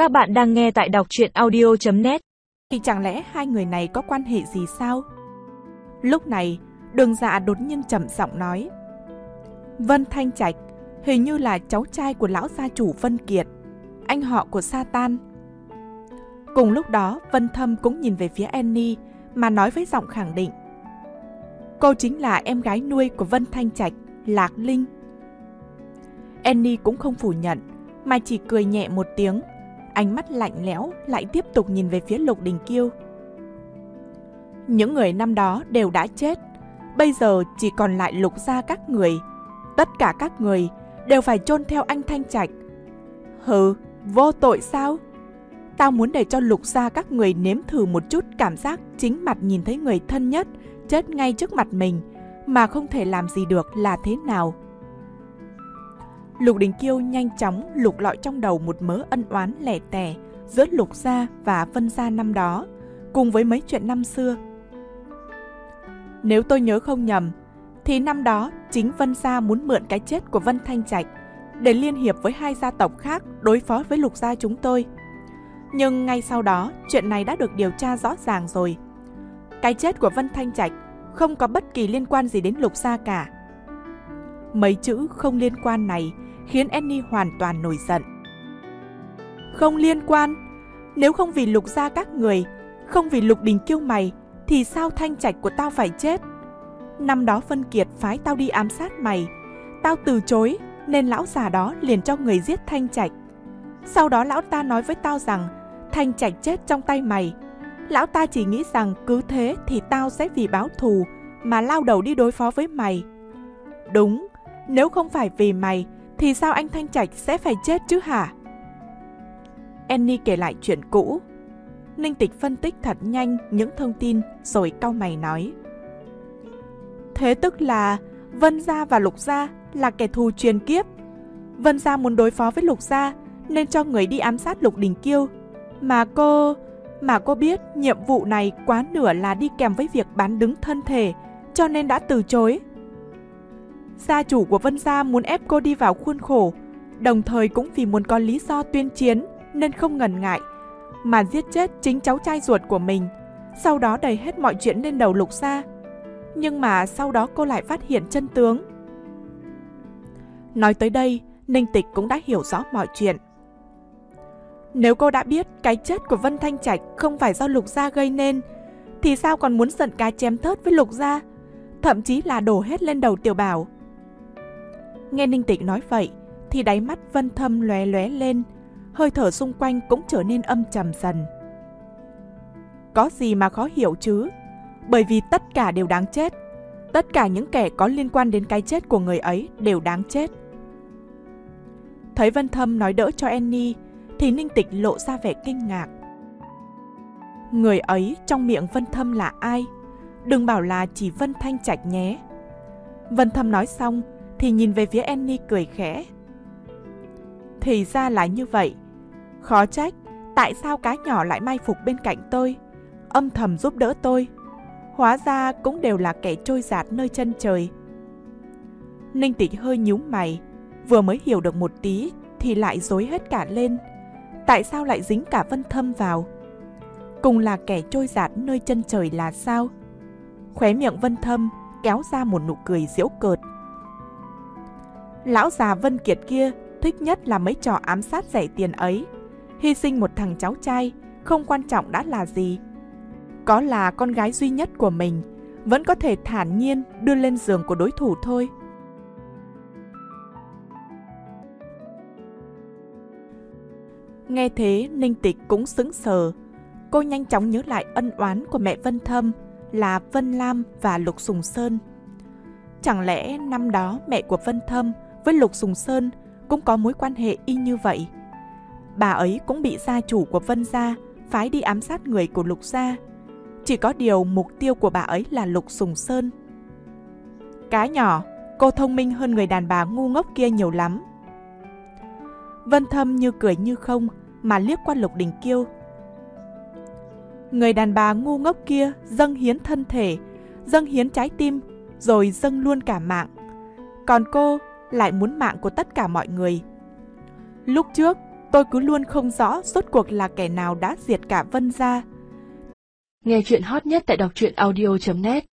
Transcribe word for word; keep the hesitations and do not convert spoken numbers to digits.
Các bạn đang nghe tại đọc truyện audio chấm net. Thì chẳng lẽ hai người này có quan hệ gì sao? Lúc này, Đường Dạ đột nhiên trầm giọng nói: Vân Thanh Trạch hình như là cháu trai của lão gia chủ Vân Kiệt, anh họ của Satan. Cùng lúc đó, Vân Thâm cũng nhìn về phía Annie mà nói với giọng khẳng định: Cô chính là em gái nuôi của Vân Thanh Trạch, Lạc Linh. Annie cũng không phủ nhận, mà chỉ cười nhẹ một tiếng, ánh mắt lạnh lẽo lại tiếp tục nhìn về phía Lục Đình Kiêu. Những người năm đó đều đã chết, bây giờ chỉ còn lại Lục gia các người. Tất cả các người đều phải chôn theo anh Thanh Trạch. Hừ, vô tội sao? Tao muốn để cho Lục gia các người nếm thử một chút cảm giác chính mặt nhìn thấy người thân nhất chết ngay trước mặt mình mà không thể làm gì được là thế nào. Lục Đình Kiêu nhanh chóng lục lọi trong đầu một mớ ân oán lẻ tẻ giữa Lục gia và Vân gia năm đó, cùng với mấy chuyện năm xưa. Nếu tôi nhớ không nhầm, thì năm đó chính Vân gia muốn mượn cái chết của Vân Thanh Trạch để liên hiệp với hai gia tộc khác đối phó với Lục gia chúng tôi. Nhưng ngay sau đó, chuyện này đã được điều tra rõ ràng rồi. Cái chết của Vân Thanh Trạch không có bất kỳ liên quan gì đến Lục gia cả. Mấy chữ không liên quan này khiến Annie hoàn toàn nổi giận. Không liên quan? Nếu không vì Lục gia các người, không vì Lục Đình Kiêu mày, thì sao Thanh Trạch của tao phải chết? Năm đó Vân Kiệt phái tao đi ám sát mày, tao từ chối nên lão già đó liền cho người giết Thanh Trạch. Sau đó lão ta nói với tao rằng Thanh Trạch chết trong tay mày. Lão ta chỉ nghĩ rằng cứ thế thì tao sẽ vì báo thù mà lao đầu đi đối phó với mày. Đúng, nếu không phải vì mày thì sao anh Thanh Trạch sẽ phải chết chứ hả? Annie kể lại chuyện cũ. Ninh Tịch phân tích thật nhanh những thông tin rồi cau mày nói: Thế tức là Vân gia và Lục gia là kẻ thù truyền kiếp. Vân gia muốn đối phó với Lục gia nên cho người đi ám sát Lục Đình Kiêu. Mà cô... Mà cô biết nhiệm vụ này quá nửa là đi kèm với việc bán đứng thân thể, cho nên đã từ chối. Gia chủ của Vân gia muốn ép cô đi vào khuôn khổ, đồng thời cũng vì muốn có lý do tuyên chiến nên không ngần ngại mà giết chết chính cháu trai ruột của mình, sau đó đẩy hết mọi chuyện lên đầu Lục gia. Nhưng mà sau đó cô lại phát hiện chân tướng. Nói tới đây, Ninh Tịch cũng đã hiểu rõ mọi chuyện. Nếu cô đã biết cái chết của Vân Thanh Trạch không phải do Lục gia gây nên, thì sao còn muốn giận cá chém thớt với Lục gia, thậm chí là đổ hết lên đầu Tiểu Bảo. Nghe Ninh Tịch nói vậy thì đáy mắt Vân Thâm lóe lóe lên, hơi thở xung quanh cũng trở nên âm trầm dần. Có gì mà khó hiểu chứ? Bởi vì tất cả đều đáng chết. Tất cả những kẻ có liên quan đến cái chết của người ấy đều đáng chết. Thấy Vân Thâm nói đỡ cho Annie thì Ninh Tịch lộ ra vẻ kinh ngạc. Người ấy trong miệng Vân Thâm là ai? Đừng bảo là chỉ Vân Thanh Trạch nhé. Vân Thâm nói xong thì nhìn về phía Annie cười khẽ. Thì ra là như vậy. Khó trách tại sao cá nhỏ lại mai phục bên cạnh tôi, âm thầm giúp đỡ tôi. Hóa ra cũng đều là kẻ trôi dạt nơi chân trời. Ninh Tịch hơi nhíu mày, vừa mới hiểu được một tí thì lại rối hết cả lên. Tại sao lại dính cả Vân Thâm vào? Cùng là kẻ trôi dạt nơi chân trời là sao? Khóe miệng Vân Thâm kéo ra một nụ cười giễu cợt. Lão già Vân Kiệt kia thích nhất là mấy trò ám sát rẻ tiền ấy. Hy sinh một thằng cháu trai không quan trọng đã là gì. Có là con gái duy nhất của mình, vẫn có thể thản nhiên đưa lên giường của đối thủ thôi. Nghe thế Ninh Tịch cũng sững sờ. Cô nhanh chóng nhớ lại ân oán của mẹ Vân Thâm là Vân Lam và Lục Sùng Sơn. Chẳng lẽ năm đó mẹ của Vân Thâm với Lục Sùng Sơn cũng có mối quan hệ y như vậy? Bà ấy cũng bị gia chủ của Vân gia phái đi ám sát người của Lục gia. Chỉ có điều mục tiêu của bà ấy là Lục Sùng Sơn. Cá nhỏ, cô thông minh hơn người đàn bà ngu ngốc kia nhiều lắm. Vân Thâm như cười như không mà liếc qua Lục Đình Kiêu. Người đàn bà ngu ngốc kia dâng hiến thân thể, dâng hiến trái tim, rồi dâng luôn cả mạng. Còn cô lại muốn mạng của tất cả mọi người. Lúc trước, Tôi cứ luôn không rõ rốt cuộc là kẻ nào đã diệt cả Vân gia. Nghe chuyện hot nhất tại đọc truyện audio chấm net.